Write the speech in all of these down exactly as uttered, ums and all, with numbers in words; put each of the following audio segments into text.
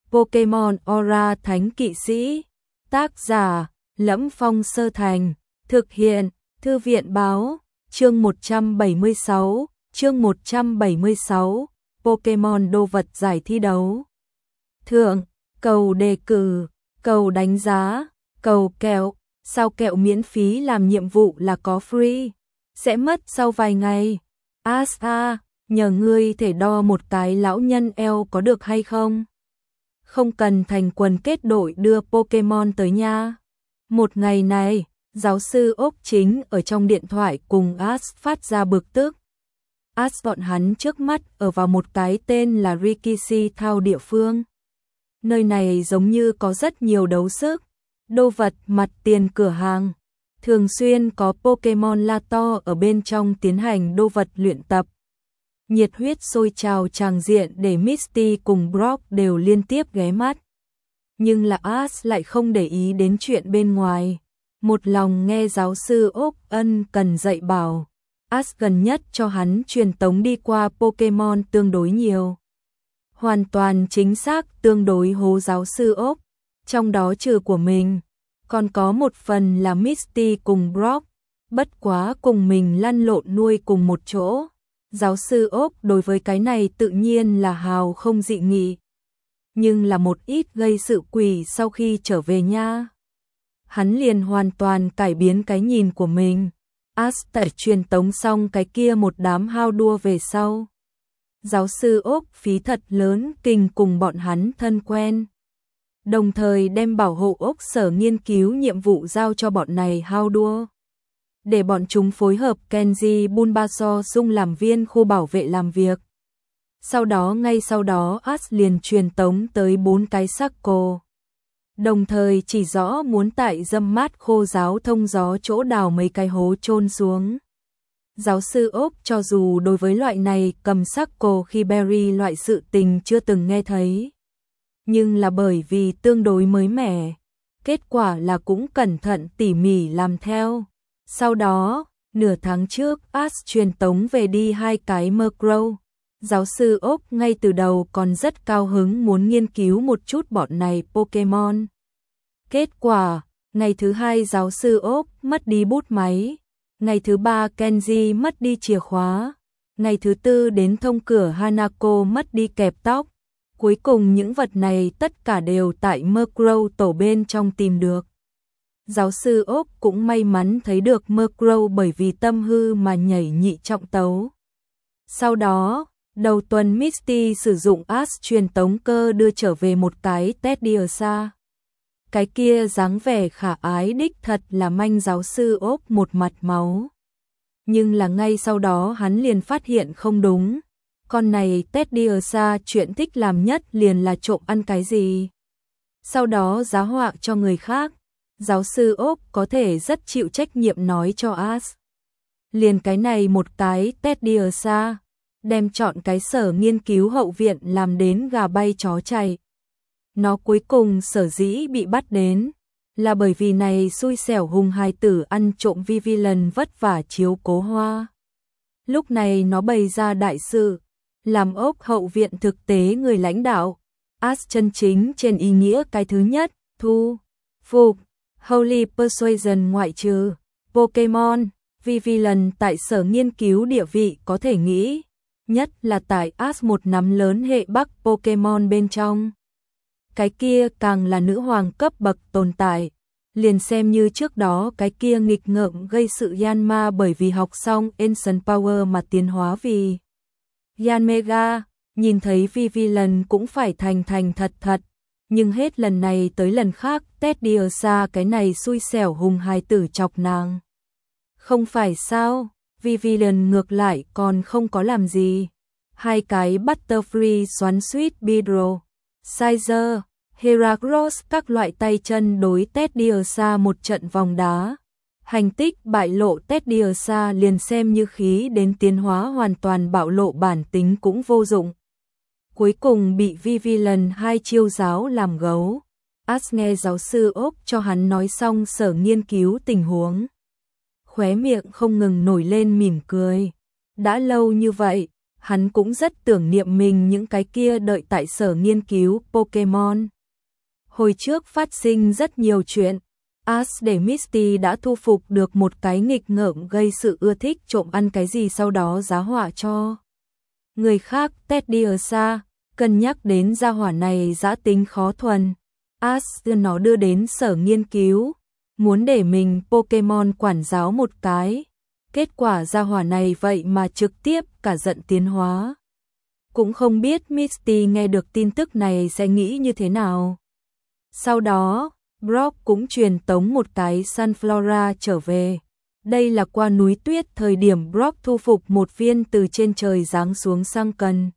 Pokemon Aura Thánh Kỵ Sĩ. Tác giả: Lẫm Phong Sơ Thành. Thực hiện: Thư viện Báo. Chương một trăm bảy mươi sáu. Chương một trăm bảy mươi sáu. Pokemon đồ vật giải thi đấu. Thượng, cầu đề cử, cầu đánh giá, cầu kẹo. Sao kẹo miễn phí làm nhiệm vụ là có free, sẽ mất sau vài ngày. As a, nhờ ngươi thể đo một cái lão nhân eo có được hay không? Không cần thành quần kết đội đưa Pokemon tới nha. Một ngày này, giáo sư Ốc chính ở trong điện thoại cùng As phát ra bực tức. As bọn hắn trước mắt ở vào một cái tên là Rikishi Thao địa phương. Nơi này giống như có rất nhiều đấu sức, đồ vật, mặt tiền cửa hàng. Thường xuyên có Pokemon Lato ở bên trong tiến hành đô vật luyện tập. Nhiệt huyết sôi trào tràng diện để Misty cùng Brock đều liên tiếp ghé mắt. Nhưng là As lại không để ý đến chuyện bên ngoài. Một lòng nghe giáo sư Ốc ân cần dạy bảo. As gần nhất cho hắn truyền tống đi qua Pokemon tương đối nhiều. Hoàn toàn chính xác tương đối hố giáo sư Ốc. Trong đó trừ của mình, còn có một phần là Misty cùng Brock. Bất quá cùng mình lăn lộn nuôi cùng một chỗ. Giáo sư Ốc đối với cái này tự nhiên là hào không dị nghị. Nhưng là một ít gây sự quỷ sau khi trở về nha. Hắn liền hoàn toàn cải biến cái nhìn của mình. As tại truyền tống xong cái kia một đám hao đua về sau. Giáo sư Ốc phí thật lớn kinh cùng bọn hắn thân quen. Đồng thời đem bảo hộ Ốc sở nghiên cứu nhiệm vụ giao cho bọn này hao đua. Để bọn chúng phối hợp Kenji Bulbasaur dung làm viên khu bảo vệ làm việc. Sau đó ngay sau đó As liền truyền tống tới bốn cái Circle. Đồng thời chỉ rõ muốn tại dâm mát khô giáo thông gió chỗ đào mấy cái hố chôn xuống. Giáo sư Ốc cho dù đối với loại này cầm Circle khi Berry loại sự tình chưa từng nghe thấy. Nhưng là bởi vì tương đối mới mẻ. Kết quả là cũng cẩn thận tỉ mỉ làm theo. Sau đó, nửa tháng trước, As truyền tống về đi hai cái Murkrow. Giáo sư Ốc ngay từ đầu còn rất cao hứng muốn nghiên cứu một chút bọn này Pokemon. Kết quả, ngày thứ hai giáo sư Ốc mất đi bút máy. Ngày thứ ba Kenji mất đi chìa khóa. Ngày thứ tư đến thông cửa Hanako mất đi kẹp tóc. Cuối cùng những vật này tất cả đều tại Murkrow tổ bên trong tìm được. Giáo sư Ốc cũng may mắn thấy được Murkrow bởi vì tâm hư mà nhảy nhị trọng tấu. Sau đó, đầu tuần Misty sử dụng As truyền tống cơ đưa trở về một cái Teddiursa. Cái kia dáng vẻ khả ái đích thật là manh giáo sư Ốc một mặt máu. Nhưng là ngay sau đó hắn liền phát hiện không đúng. Con này Teddiursa chuyện thích làm nhất liền là trộm ăn cái gì. Sau đó giá họa cho người khác. Giáo sư Ốc có thể rất chịu trách nhiệm nói cho As. Liền cái này một cái Teddiursa, đem chọn cái sở nghiên cứu hậu viện làm đến gà bay chó chạy. Nó cuối cùng sở dĩ bị bắt đến, là bởi vì này xui xẻo hùng hài tử ăn trộm Vivillon vất vả chiếu cố hoa. Lúc này nó bày ra đại sự, làm Ốc hậu viện thực tế người lãnh đạo. As chân chính trên ý nghĩa cái thứ nhất, thu, phục. Holy Persuasion ngoại trừ Pokemon, Vivillon tại sở nghiên cứu địa vị có thể nghĩ, nhất là tại As một nắm lớn hệ Bắc Pokemon bên trong. Cái kia càng là nữ hoàng cấp bậc tồn tại, liền xem như trước đó cái kia nghịch ngợm gây sự Yanma bởi vì học xong Ancient Power mà tiến hóa vì Yanmega, nhìn thấy Vivillon cũng phải thành thành thật thật. Nhưng hết lần này tới lần khác Teddiursa cái này xui xẻo hùng hài tử chọc nàng. Không phải sao, Vivillon ngược lại còn không có làm gì. Hai cái Butterfree xoắn suýt Beedrill, Sizer, Heracross các loại tay chân đối Teddiursa một trận vòng đá. Hành tích bại lộ Teddiursa liền xem như khí đến tiến hóa hoàn toàn bạo lộ bản tính cũng vô dụng. Cuối cùng bị Vivillon hai chiêu giáo làm gấu. As nghe giáo sư Ốc cho hắn nói xong sở nghiên cứu tình huống. Khóe miệng không ngừng nổi lên mỉm cười. Đã lâu như vậy, hắn cũng rất tưởng niệm mình những cái kia đợi tại sở nghiên cứu Pokemon. Hồi trước phát sinh rất nhiều chuyện, Ash để Misty đã thu phục được một cái nghịch ngợm gây sự ưa thích trộm ăn cái gì sau đó giá họa cho người khác. Teddy ở xa, cân nhắc đến gia hỏa này dã tính khó thuần. Ash đưa nó đưa đến sở nghiên cứu, muốn để mình Pokemon quản giáo một cái. Kết quả gia hỏa này vậy mà trực tiếp cả giận tiến hóa. Cũng không biết Misty nghe được tin tức này sẽ nghĩ như thế nào. Sau đó, Brock cũng truyền tống một cái Sunflora trở về. Đây là qua núi tuyết thời điểm Brock thu phục một viên từ trên trời giáng xuống sang cần.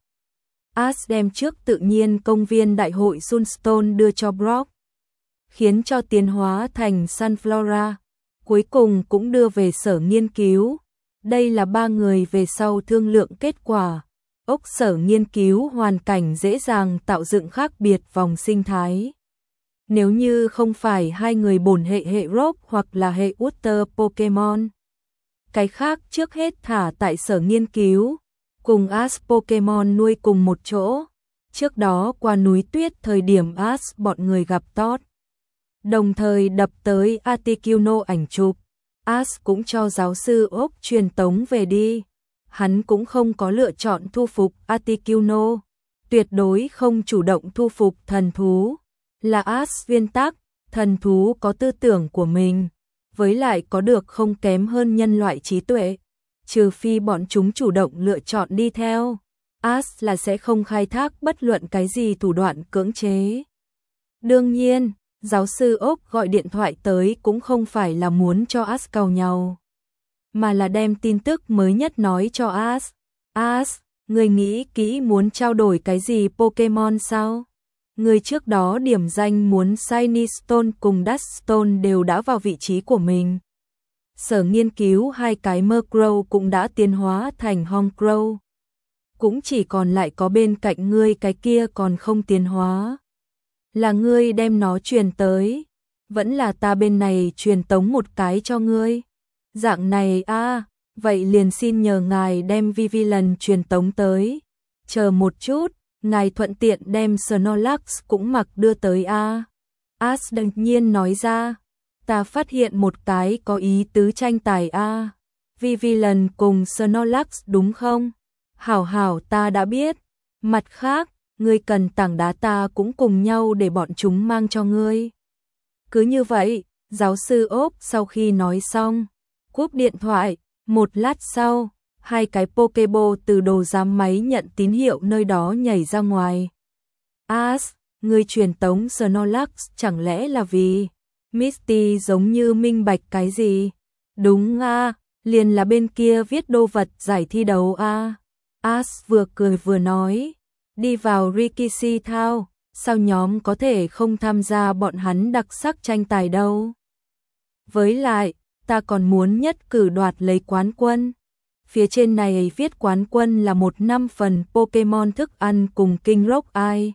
Ash đem trước tự nhiên công viên đại hội Sunstone đưa cho Brock, khiến cho tiến hóa thành Sunflora. Cuối cùng cũng đưa về sở nghiên cứu. Đây là ba người về sau thương lượng kết quả. Ốc sở nghiên cứu hoàn cảnh dễ dàng tạo dựng khác biệt vòng sinh thái. Nếu như không phải hai người bổn hệ hệ Rock hoặc là hệ Water Pokemon, cái khác trước hết thả tại sở nghiên cứu, cùng Ash Pokemon nuôi cùng một chỗ. Trước đó qua núi tuyết thời điểm Ash bọn người gặp Todd, đồng thời đập tới Articuno ảnh chụp. Ash cũng cho giáo sư Oak truyền tống về đi. Hắn cũng không có lựa chọn thu phục Articuno, tuyệt đối không chủ động thu phục thần thú. Là Ash viên tắc, thần thú có tư tưởng của mình, với lại có được không kém hơn nhân loại trí tuệ. Trừ phi bọn chúng chủ động lựa chọn đi theo, Ash là sẽ không khai thác bất luận cái gì thủ đoạn cưỡng chế. Đương nhiên, giáo sư Oak gọi điện thoại tới cũng không phải là muốn cho Ash càu nhau, mà là đem tin tức mới nhất nói cho Ash. Ash, người nghĩ kỹ muốn trao đổi cái gì Pokemon sao? Người trước đó điểm danh muốn Shiny Stone cùng Dust Stone đều đã vào vị trí của mình. Sở nghiên cứu hai cái Murkrow cũng đã tiến hóa thành Honchkrow. Cũng chỉ còn lại có bên cạnh ngươi cái kia còn không tiến hóa. Là ngươi đem nó truyền tới, vẫn là ta bên này truyền tống một cái cho ngươi. Dạng này a, à, vậy liền xin nhờ ngài đem Vivillon truyền tống tới. Chờ một chút, ngài thuận tiện đem Snorlax cũng mặc đưa tới a. À. Ash đột nhiên nói ra, ta phát hiện một cái có ý tứ tranh tài a. À. Vivillon cùng Snorlax đúng không? Hảo hảo ta đã biết. Mặt khác, ngươi cần tảng đá ta cũng cùng nhau để bọn chúng mang cho ngươi. Cứ như vậy, giáo sư Oak sau khi nói xong, cúp điện thoại. Một lát sau, hai cái Pokeball từ đồ giám máy nhận tín hiệu nơi đó nhảy ra ngoài. Ash, ngươi truyền tống Snorlax chẳng lẽ là vì Misty giống như minh bạch cái gì? Đúng a, à, liền là bên kia viết đô vật giải thi đấu a. À. Ash vừa cười vừa nói, đi vào Rikishi Town, sao nhóm có thể không tham gia bọn hắn đặc sắc tranh tài đâu? Với lại, ta còn muốn nhất cử đoạt lấy quán quân. Phía trên này viết quán quân là một năm phần Pokemon thức ăn cùng King Rock ai.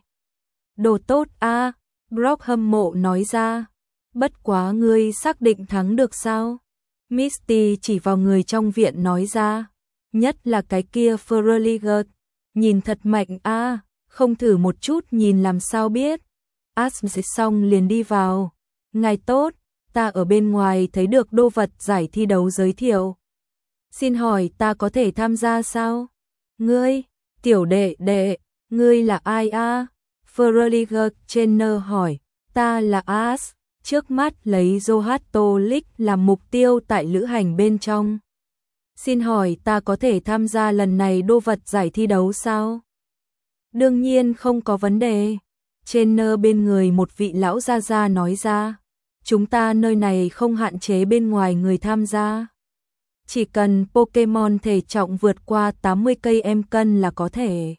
Đồ tốt a, à, Brock hâm mộ nói ra. Bất quá ngươi xác định thắng được sao? Misty chỉ vào người trong viện nói ra. Nhất là cái kia Feraligatr, nhìn thật mạnh a, à, không thử một chút nhìn làm sao biết. Ash xong liền đi vào. Ngài tốt, ta ở bên ngoài thấy được đô vật giải thi đấu giới thiệu. Xin hỏi ta có thể tham gia sao? Ngươi, tiểu đệ đệ, ngươi là ai a? À? Feraligatr Trainer hỏi. Ta là Ash, trước mắt lấy Johto League làm mục tiêu tại lữ hành bên trong. Xin hỏi ta có thể tham gia lần này đô vật giải thi đấu sao? Đương nhiên không có vấn đề. Trainer bên người một vị lão gia gia nói ra. Chúng ta nơi này không hạn chế bên ngoài người tham gia. Chỉ cần Pokemon thể trọng vượt qua tám mươi cây em cân là có thể.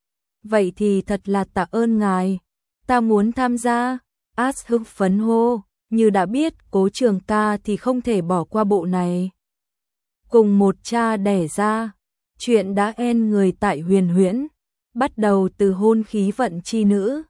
Vậy thì thật là tạ ơn ngài. Ta muốn tham gia. Ash hưng phấn hô. Như đã biết Cố Trường ca thì không thể bỏ qua bộ này. Cùng một cha đẻ ra. Chuyện đã end người tại huyền huyễn. Bắt đầu từ hôn khí vận chi nữ.